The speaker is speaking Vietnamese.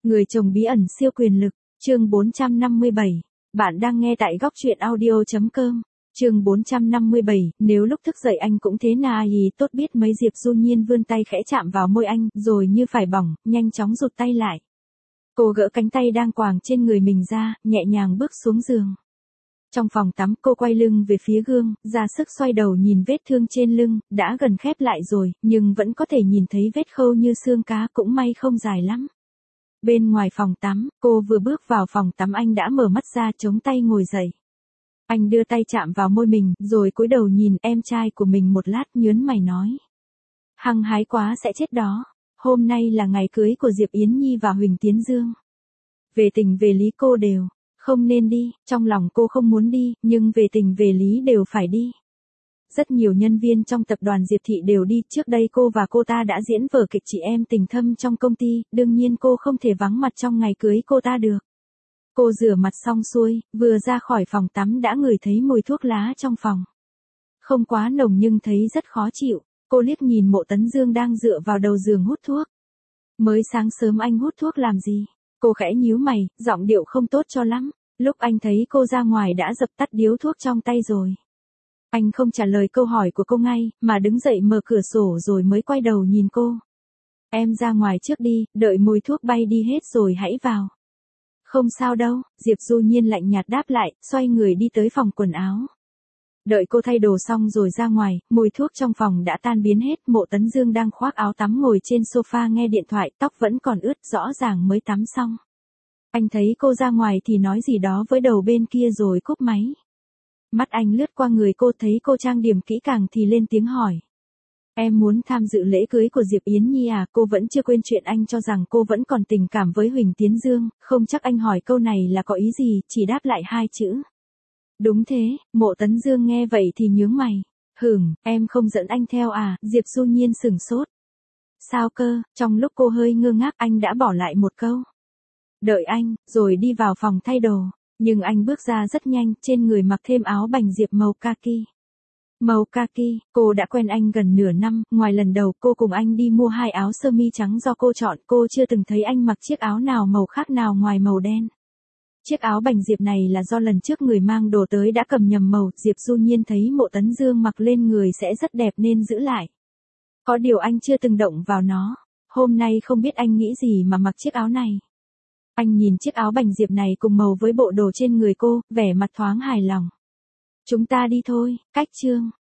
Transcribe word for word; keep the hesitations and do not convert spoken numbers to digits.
Người chồng bí ẩn siêu quyền lực, chương bốn trăm năm mươi bảy. Bạn đang nghe tại góc truyện audio chấm com. Chương bốn trăm năm mươi bảy, nếu lúc thức dậy anh cũng thế na gì tốt biết mấy. Diệp Du Nhiên vươn tay khẽ chạm vào môi anh, rồi như phải bỏng, nhanh chóng rụt tay lại. Cô gỡ cánh tay đang quàng trên người mình ra, nhẹ nhàng bước xuống giường. Trong phòng tắm, cô quay lưng về phía gương, ra sức xoay đầu nhìn vết thương trên lưng, đã gần khép lại rồi, nhưng vẫn có thể nhìn thấy vết khâu như xương cá, cũng may không dài lắm. Bên ngoài phòng tắm, cô vừa bước vào phòng tắm anh đã mở mắt ra, chống tay ngồi dậy. Anh đưa tay chạm vào môi mình, rồi cúi đầu nhìn em trai của mình một lát, nhớn mày nói. Hăng hái quá sẽ chết đó. Hôm nay là ngày cưới của Diệp Yến Nhi và Huỳnh Tiến Dương. Về tình về lý cô đều không nên đi, trong lòng cô không muốn đi, nhưng về tình về lý đều phải đi. Rất nhiều nhân viên trong tập đoàn Diệp Thị đều đi, trước đây cô và cô ta đã diễn vở kịch chị em tình thâm trong công ty, đương nhiên cô không thể vắng mặt trong ngày cưới cô ta được. Cô rửa mặt xong xuôi, vừa ra khỏi phòng tắm đã ngửi thấy mùi thuốc lá trong phòng. Không quá nồng nhưng thấy rất khó chịu, cô liếc nhìn Mộ Tấn Dương đang dựa vào đầu giường hút thuốc. Mới sáng sớm anh hút thuốc làm gì? Cô khẽ nhíu mày, giọng điệu không tốt cho lắm. Lúc anh thấy cô ra ngoài đã dập tắt điếu thuốc trong tay rồi. Anh không trả lời câu hỏi của cô ngay, mà đứng dậy mở cửa sổ rồi mới quay đầu nhìn cô. Em ra ngoài trước đi, đợi mùi thuốc bay đi hết rồi hãy vào. Không sao đâu, Diệp Du Nhiên lạnh nhạt đáp lại, xoay người đi tới phòng quần áo. Đợi cô thay đồ xong rồi ra ngoài, mùi thuốc trong phòng đã tan biến hết. Mộ Tấn Dương đang khoác áo tắm ngồi trên sofa nghe điện thoại, tóc vẫn còn ướt, rõ ràng mới tắm xong. Anh thấy cô ra ngoài thì nói gì đó với đầu bên kia rồi cúp máy. Mắt anh lướt qua người cô, thấy cô trang điểm kỹ càng thì lên tiếng hỏi. Em muốn tham dự lễ cưới của Diệp Yến Nhi à? Cô vẫn chưa quên chuyện anh cho rằng cô vẫn còn tình cảm với Huỳnh Tiến Dương, không chắc anh hỏi câu này là có ý gì, chỉ đáp lại hai chữ. Đúng thế. Mộ Tấn Dương nghe vậy thì nhướng mày. Hửm, em không dẫn anh theo à? Diệp Du Nhiên sửng sốt. Sao cơ? Trong lúc cô hơi ngơ ngác anh đã bỏ lại một câu. Đợi anh, rồi đi vào phòng thay đồ. Nhưng anh bước ra rất nhanh, trên người mặc thêm áo bành diệp màu kaki. Màu kaki, cô đã quen anh gần nửa năm, ngoài lần đầu cô cùng anh đi mua hai áo sơ mi trắng do cô chọn, cô chưa từng thấy anh mặc chiếc áo nào màu khác nào ngoài màu đen. Chiếc áo bành diệp này là do lần trước người mang đồ tới đã cầm nhầm màu, Diệp Du Nhiên thấy Mộ Tấn Dương mặc lên người sẽ rất đẹp nên giữ lại. Có điều anh chưa từng động vào nó, hôm nay không biết anh nghĩ gì mà mặc chiếc áo này. Anh nhìn chiếc áo bành diệp này cùng màu với bộ đồ trên người cô, vẻ mặt thoáng hài lòng. Chúng ta đi thôi, cách chương.